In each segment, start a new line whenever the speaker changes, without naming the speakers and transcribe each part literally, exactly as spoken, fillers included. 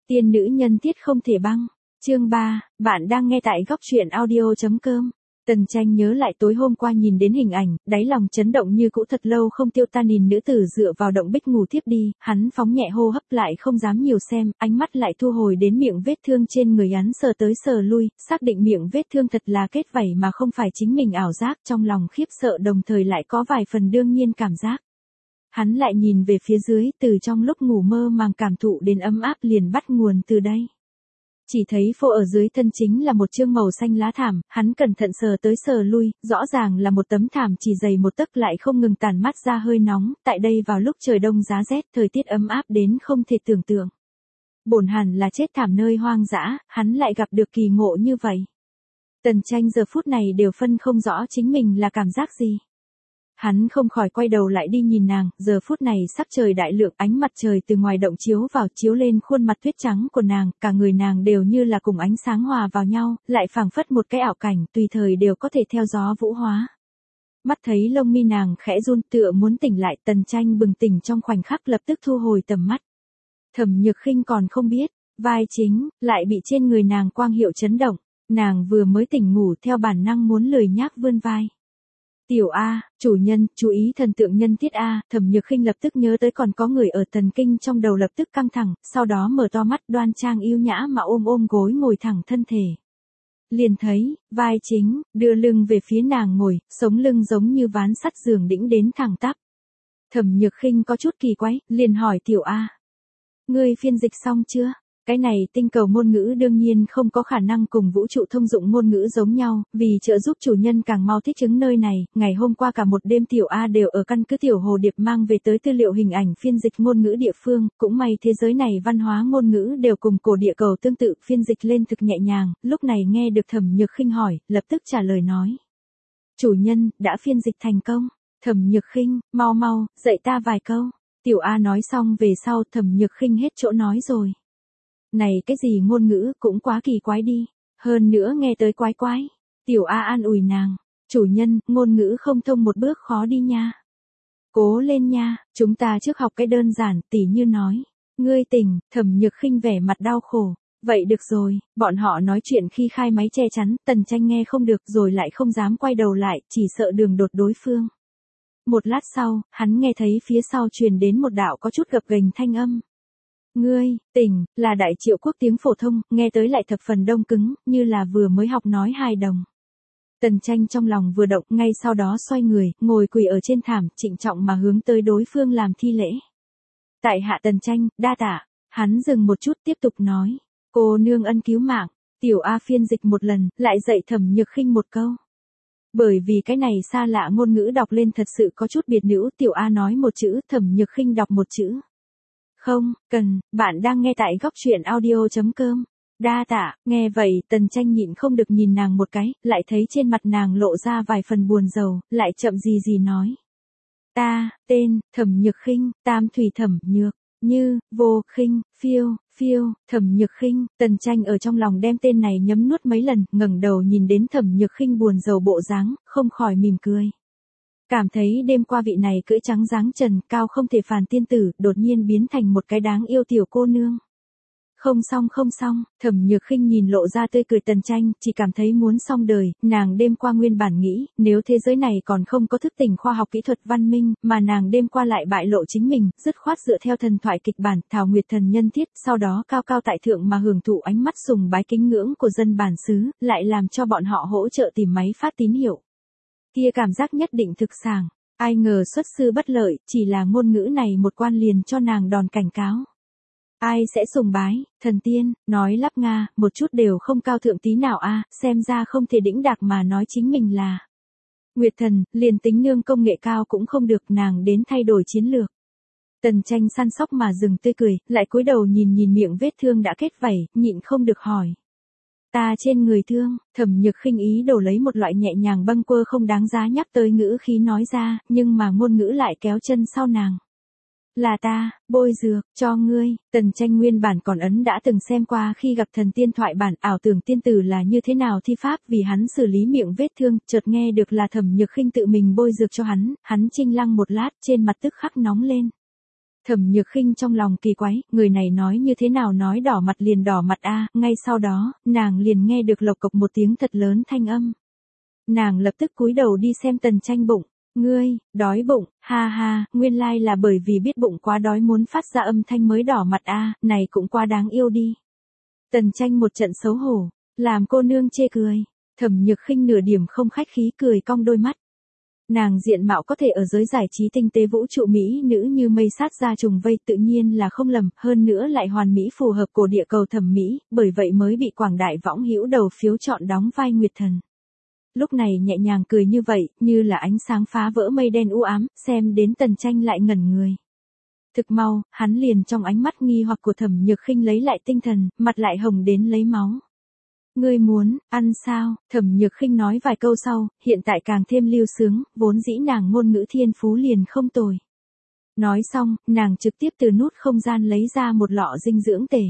Tiên nữ nhân tiết không thể băng. Chương ba, bạn đang nghe tại góc truyện audio.com. Tần Tranh nhớ lại tối hôm qua nhìn đến hình ảnh, đáy lòng chấn động như cũ thật lâu không tiêu tan, nhìn nữ tử dựa vào động bích ngủ thiếp đi, hắn phóng nhẹ hô hấp lại không dám nhiều xem, ánh mắt lại thu hồi đến miệng vết thương trên người hắn, sờ tới sờ lui, xác định miệng vết thương thật là kết vảy mà không phải chính mình ảo giác, trong lòng khiếp sợ đồng thời lại có vài phần đương nhiên cảm giác. Hắn lại nhìn về phía dưới, từ trong lúc ngủ mơ màng cảm thụ đến ấm áp liền bắt nguồn từ đây. Chỉ thấy phô ở dưới thân chính là một chương màu xanh lá thảm, hắn cẩn thận sờ tới sờ lui, rõ ràng là một tấm thảm chỉ dày một tấc lại không ngừng tản mát ra hơi nóng, tại đây vào lúc trời đông giá rét, thời tiết ấm áp đến không thể tưởng tượng. Bổn hẳn là chết thảm nơi hoang dã, hắn lại gặp được kỳ ngộ như vậy. Tần Tranh giờ phút này đều phân không rõ chính mình là cảm giác gì. Hắn không khỏi quay đầu lại đi nhìn nàng, giờ phút này sắc trời đại lượng, ánh mặt trời từ ngoài động chiếu vào, chiếu lên khuôn mặt tuyết trắng của nàng, cả người nàng đều như là cùng ánh sáng hòa vào nhau, lại phảng phất một cái ảo cảnh, tùy thời đều có thể theo gió vũ hóa. Mắt thấy lông mi nàng khẽ run, tựa muốn tỉnh lại, Tần Tranh bừng tỉnh trong khoảnh khắc lập tức thu hồi tầm mắt. Thẩm Nhược Khinh còn không biết, vai chính lại bị trên người nàng quang hiệu chấn động, nàng vừa mới tỉnh ngủ theo bản năng muốn lười nhác vươn vai. Tiểu A, chủ nhân, chú ý thần tượng nhân tiết A, Thẩm Nhược Khinh lập tức nhớ tới còn có người ở thần kinh, trong đầu lập tức căng thẳng, sau đó mở to mắt, đoan trang yêu nhã mà ôm ôm gối ngồi thẳng thân thể. Liền thấy, vai chính, đưa lưng về phía nàng ngồi, sống lưng giống như ván sắt giường đĩnh đến thẳng tắp. Thẩm Nhược Khinh có chút kỳ quái, liền hỏi Tiểu A. Ngươi phiên dịch xong chưa? Cái này tinh cầu ngôn ngữ đương nhiên không có khả năng cùng vũ trụ thông dụng ngôn ngữ giống nhau, vì trợ giúp chủ nhân càng mau thích ứng nơi này, ngày hôm qua cả một đêm Tiểu A đều ở căn cứ Tiểu Hồ Điệp mang về tới tư liệu hình ảnh phiên dịch ngôn ngữ địa phương, cũng may thế giới này văn hóa ngôn ngữ đều cùng cổ địa cầu tương tự, phiên dịch lên thực nhẹ nhàng, lúc này nghe được Thẩm Nhược Khinh hỏi, lập tức trả lời nói. Chủ nhân, đã phiên dịch thành công. Thẩm Nhược Khinh, mau mau, dạy ta vài câu. Tiểu A nói xong về sau Thẩm Nhược Khinh hết chỗ nói rồi. Này cái gì ngôn ngữ cũng quá kỳ quái đi, hơn nữa nghe tới quái quái. Tiểu A an ủi nàng, chủ nhân, ngôn ngữ không thông một bước khó đi nha. Cố lên nha, chúng ta trước học cái đơn giản, tỉ như nói. Ngươi tỉnh, Thẩm Nhược Khinh vẻ mặt đau khổ. Vậy được rồi, bọn họ nói chuyện khi khai máy che chắn, Tần Tranh nghe không được rồi lại không dám quay đầu lại, chỉ sợ đường đột đối phương. Một lát sau, hắn nghe thấy phía sau truyền đến một đạo có chút gập ghềnh thanh âm. Ngươi, tỉnh, là Đại Triệu Quốc tiếng phổ thông, nghe tới lại thập phần đông cứng, như là vừa mới học nói hài đồng. Tần Tranh trong lòng vừa động, ngay sau đó xoay người, ngồi quỳ ở trên thảm, trịnh trọng mà hướng tới đối phương làm thi lễ. Tại hạ Tần Tranh, đa tạ. Hắn dừng một chút tiếp tục nói. Cô nương ân cứu mạng. Tiểu A phiên dịch một lần, lại dạy Thẩm Nhược Khinh một câu. Bởi vì cái này xa lạ ngôn ngữ đọc lên thật sự có chút biệt nữ, Tiểu A nói một chữ, Thẩm Nhược Khinh đọc một chữ. Không, cần, bạn đang nghe tại góc truyện audio.com. Đa tạ, nghe vậy, Tần Tranh nhịn không được nhìn nàng một cái, lại thấy trên mặt nàng lộ ra vài phần buồn rầu, lại chậm gì gì nói. Ta, tên, Thẩm Nhược Khinh, Tam Thủy Thẩm Nhược, Như, Vô Khinh, Phiêu, Phiêu, Thẩm Nhược Khinh, Tần Tranh ở trong lòng đem tên này nhấm nuốt mấy lần, ngẩng đầu nhìn đến Thẩm Nhược Khinh buồn rầu bộ dáng, không khỏi mỉm cười. Cảm thấy đêm qua vị này cưỡi trắng dáng trần, cao không thể phàn tiên tử, đột nhiên biến thành một cái đáng yêu tiểu cô nương. Không xong không xong, Thẩm Nhược Khinh nhìn lộ ra tươi cười Tần Tranh, chỉ cảm thấy muốn xong đời, nàng đêm qua nguyên bản nghĩ, nếu thế giới này còn không có thức tỉnh khoa học kỹ thuật văn minh, mà nàng đêm qua lại bại lộ chính mình, dứt khoát dựa theo thần thoại kịch bản, Thảo Nguyệt thần nhân thiết, sau đó cao cao tại thượng mà hưởng thụ ánh mắt sùng bái kính ngưỡng của dân bản xứ, lại làm cho bọn họ hỗ trợ tìm máy phát tín hiệu. Kia cảm giác nhất định thực sảng, ai ngờ xuất sư bất lợi, chỉ là ngôn ngữ này một quan liền cho nàng đòn cảnh cáo. Ai sẽ sùng bái, thần tiên, nói lắp Nga, một chút đều không cao thượng tí nào a, xem ra không thể đĩnh đạc mà nói chính mình là Nguyệt thần, liền tính nương công nghệ cao cũng không được, nàng đến thay đổi chiến lược. Tần Tranh săn sóc mà dừng tươi cười, lại cúi đầu nhìn nhìn miệng vết thương đã kết vảy, nhịn không được hỏi. Ta trên người thương, Thẩm Nhược Khinh ý đồ lấy một loại nhẹ nhàng bâng quơ không đáng giá nhắc tới ngữ khí nói ra, nhưng mà ngôn ngữ lại kéo chân sau nàng. Là ta, bôi dược, cho ngươi. Tần Tranh nguyên bản còn ấn đã từng xem qua khi gặp thần tiên thoại bản, ảo tưởng tiên tử là như thế nào thi pháp, vì hắn xử lý miệng vết thương, chợt nghe được là Thẩm Nhược Khinh tự mình bôi dược cho hắn, hắn chinh lăng một lát, trên mặt tức khắc nóng lên. Thẩm Nhược Khinh trong lòng kỳ quái, người này nói như thế nào nói đỏ mặt liền đỏ mặt a, ngay sau đó, nàng liền nghe được lộc cộc một tiếng thật lớn thanh âm. Nàng lập tức cúi đầu đi xem Tần Tranh bụng, ngươi, đói bụng, ha ha, nguyên lai là bởi vì biết bụng quá đói muốn phát ra âm thanh mới đỏ mặt a, này cũng quá đáng yêu đi. Tần Tranh một trận xấu hổ, làm cô nương chê cười, Thẩm Nhược Khinh nửa điểm không khách khí cười cong đôi mắt. Nàng diện mạo có thể ở giới giải trí tinh tế vũ trụ mỹ nữ như mây sát ra trùng vây tự nhiên là không lầm, hơn nữa lại hoàn mỹ phù hợp cổ địa cầu thẩm mỹ, bởi vậy mới bị quảng đại võng hữu đầu phiếu chọn đóng vai Nguyệt Thần. Lúc này nhẹ nhàng cười như vậy, như là ánh sáng phá vỡ mây đen u ám, xem đến Tần Tranh lại ngẩn người. Thực mau, hắn liền trong ánh mắt nghi hoặc của Thẩm Nhược Khinh lấy lại tinh thần, mặt lại hồng đến lấy máu. Ngươi muốn, ăn sao? Thẩm Nhược Khinh nói vài câu sau, hiện tại càng thêm lưu sướng, vốn dĩ nàng ngôn ngữ thiên phú liền không tồi. Nói xong, nàng trực tiếp từ nút không gian lấy ra một lọ dinh dưỡng tể.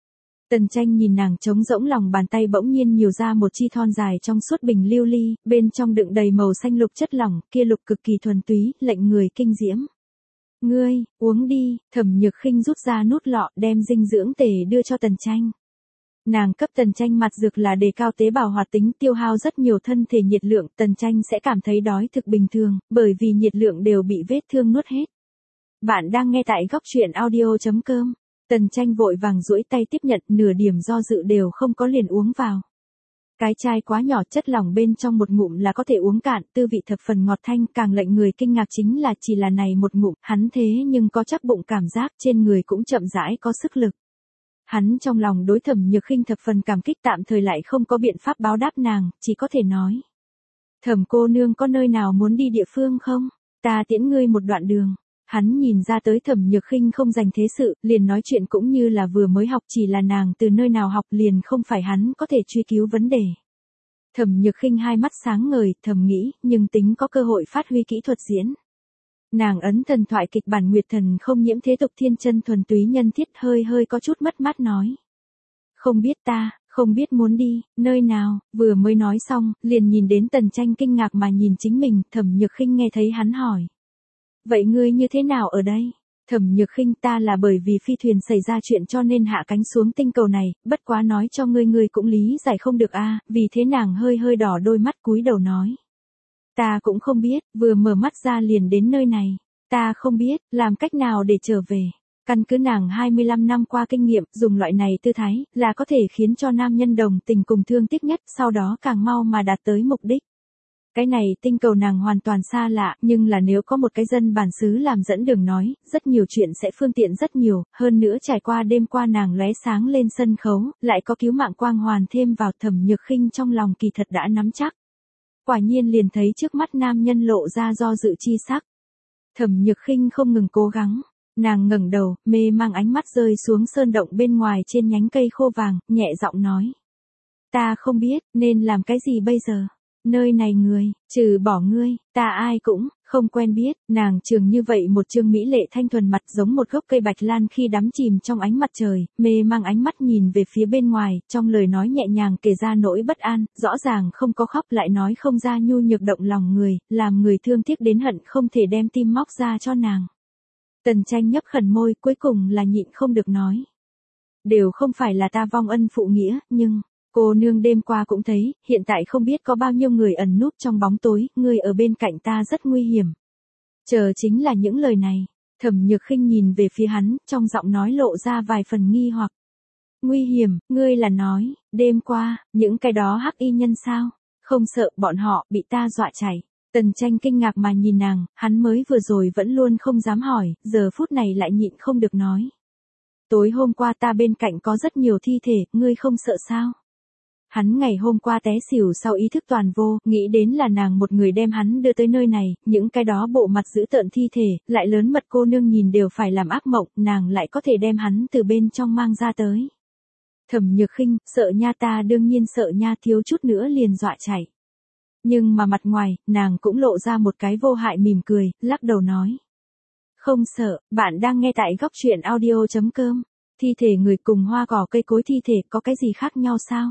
Tần Tranh nhìn nàng trống rỗng lòng bàn tay bỗng nhiên nhiều ra một chi thon dài trong suốt bình lưu ly, bên trong đựng đầy màu xanh lục chất lỏng, kia lục cực kỳ thuần túy, lệnh người kinh diễm. Ngươi, uống đi, Thẩm Nhược Khinh rút ra nút lọ đem dinh dưỡng tể đưa cho Tần Tranh. Nàng cấp Tần Tranh mặt dược là đề cao tế bào hoạt tính tiêu hao rất nhiều thân thể nhiệt lượng, Tần Tranh sẽ cảm thấy đói thực bình thường, bởi vì nhiệt lượng đều bị vết thương nuốt hết. Bạn đang nghe tại góc truyện audio chấm com. Tần Tranh vội vàng duỗi tay tiếp nhận, nửa điểm do dự đều không có liền uống vào. Cái chai quá nhỏ, chất lỏng bên trong một ngụm là có thể uống cạn, tư vị thập phần ngọt thanh, càng lệnh người kinh ngạc chính là chỉ là này một ngụm, hắn thế nhưng có chắc bụng cảm giác trên người cũng chậm rãi có sức lực. Hắn trong lòng đối Thẩm Nhược Khinh thập phần cảm kích, tạm thời lại không có biện pháp báo đáp nàng, chỉ có thể nói. Thẩm cô nương có nơi nào muốn đi địa phương không? Ta tiễn ngươi một đoạn đường. Hắn nhìn ra tới Thẩm Nhược Khinh không dành thế sự, liền nói chuyện cũng như là vừa mới học, chỉ là nàng từ nơi nào học liền không phải hắn có thể truy cứu vấn đề. Thẩm Nhược Khinh hai mắt sáng ngời, thầm nghĩ, nhưng tính có cơ hội phát huy kỹ thuật diễn. Nàng ấn thần thoại kịch bản Nguyệt Thần không nhiễm thế tục thiên chân thuần túy nhân thiết, hơi hơi có chút mất mát nói. Không biết ta, không biết muốn đi, nơi nào, vừa mới nói xong, liền nhìn đến Tần Tranh kinh ngạc mà nhìn chính mình, Thẩm Nhược Khinh nghe thấy hắn hỏi. Vậy ngươi như thế nào ở đây? Thẩm Nhược Khinh, ta là bởi vì phi thuyền xảy ra chuyện cho nên hạ cánh xuống tinh cầu này, bất quá nói cho ngươi ngươi cũng lý giải không được a, vì thế nàng hơi hơi đỏ đôi mắt cúi đầu nói. Ta cũng không biết, vừa mở mắt ra liền đến nơi này, ta không biết, làm cách nào để trở về. Căn cứ nàng hai mươi lăm năm qua kinh nghiệm, dùng loại này tư thái, là có thể khiến cho nam nhân đồng tình cùng thương tiếc nhất, sau đó càng mau mà đạt tới mục đích. Cái này tinh cầu nàng hoàn toàn xa lạ, nhưng là nếu có một cái dân bản xứ làm dẫn đường nói, rất nhiều chuyện sẽ phương tiện rất nhiều, hơn nữa trải qua đêm qua nàng lóe sáng lên sân khấu, lại có cứu mạng quang hoàn thêm vào. Thẩm Nhược Khinh trong lòng kỳ thật đã nắm chắc. Quả nhiên liền thấy trước mắt nam nhân lộ ra do dự chi sắc. Thẩm Nhược Khinh không ngừng cố gắng, nàng ngẩng đầu, mê mang ánh mắt rơi xuống sơn động bên ngoài trên nhánh cây khô vàng, nhẹ giọng nói. Ta không biết, nên làm cái gì bây giờ? Nơi này người, trừ bỏ ngươi, ta ai cũng, không quen biết, nàng trường như vậy một trương mỹ lệ thanh thuần mặt giống một gốc cây bạch lan khi đắm chìm trong ánh mặt trời, mê mang ánh mắt nhìn về phía bên ngoài, trong lời nói nhẹ nhàng kể ra nỗi bất an, rõ ràng không có khóc lại nói không ra nhu nhược động lòng người, làm người thương tiếc đến hận không thể đem tim móc ra cho nàng. Tần Tranh nhấp khẩn môi, cuối cùng là nhịn không được nói. Đều không phải là ta vong ân phụ nghĩa, nhưng... Cô nương đêm qua cũng thấy, hiện tại không biết có bao nhiêu người ẩn núp trong bóng tối, ngươi ở bên cạnh ta rất nguy hiểm. Chờ chính là những lời này, Thẩm Nhược Khinh nhìn về phía hắn, trong giọng nói lộ ra vài phần nghi hoặc. Nguy hiểm, ngươi là nói, đêm qua, những cái đó hắc y nhân sao? Không sợ bọn họ bị ta dọa chạy. Tần Tranh kinh ngạc mà nhìn nàng, hắn mới vừa rồi vẫn luôn không dám hỏi, giờ phút này lại nhịn không được nói. Tối hôm qua ta bên cạnh có rất nhiều thi thể, ngươi không sợ sao? Hắn ngày hôm qua té xỉu sau ý thức toàn vô, nghĩ đến là nàng một người đem hắn đưa tới nơi này, những cái đó bộ mặt dữ tợn thi thể, lại lớn mật cô nương nhìn đều phải làm ác mộng, nàng lại có thể đem hắn từ bên trong mang ra tới. Thẩm Nhược Khinh, sợ nha, ta đương nhiên sợ nha, thiếu chút nữa liền dọa chạy. Nhưng mà mặt ngoài, nàng cũng lộ ra một cái vô hại mỉm cười, lắc đầu nói. Không sợ, bạn đang nghe tại góc truyện audio chấm com. Thi thể người cùng hoa cỏ cây cối thi thể có cái gì khác nhau sao?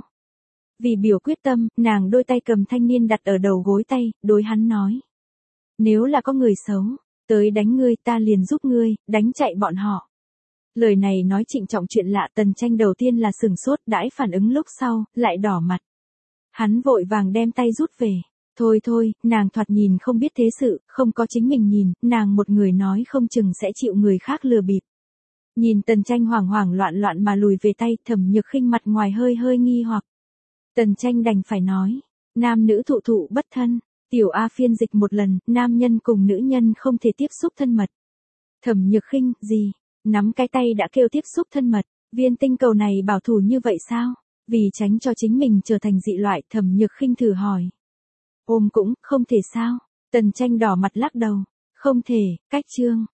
Vì biểu quyết tâm, nàng đôi tay cầm thanh niên đặt ở đầu gối tay, đối hắn nói. Nếu là có người xấu, tới đánh ngươi ta liền giúp ngươi, đánh chạy bọn họ. Lời này nói trịnh trọng chuyện lạ, Tần Tranh đầu tiên là sừng sốt, đãi phản ứng lúc sau, lại đỏ mặt. Hắn vội vàng đem tay rút về. Thôi thôi, nàng thoạt nhìn không biết thế sự, không có chính mình nhìn, nàng một người nói không chừng sẽ chịu người khác lừa bịp. Nhìn Tần Tranh hoảng hoảng loạn loạn mà lùi về tay, Thẩm Nhược Khinh mặt ngoài hơi hơi nghi hoặc. Tần Tranh đành phải nói, nam nữ thụ thụ bất thân, tiểu A phiên dịch một lần, nam nhân cùng nữ nhân không thể tiếp xúc thân mật. Thẩm Nhược Khinh, gì? Nắm cái tay đã kêu tiếp xúc thân mật, viên tinh cầu này bảo thủ như vậy sao? Vì tránh cho chính mình trở thành dị loại, Thẩm Nhược Khinh thử hỏi. Ôm cũng, không thể sao? Tần Tranh đỏ mặt lắc đầu, không thể, cách chương.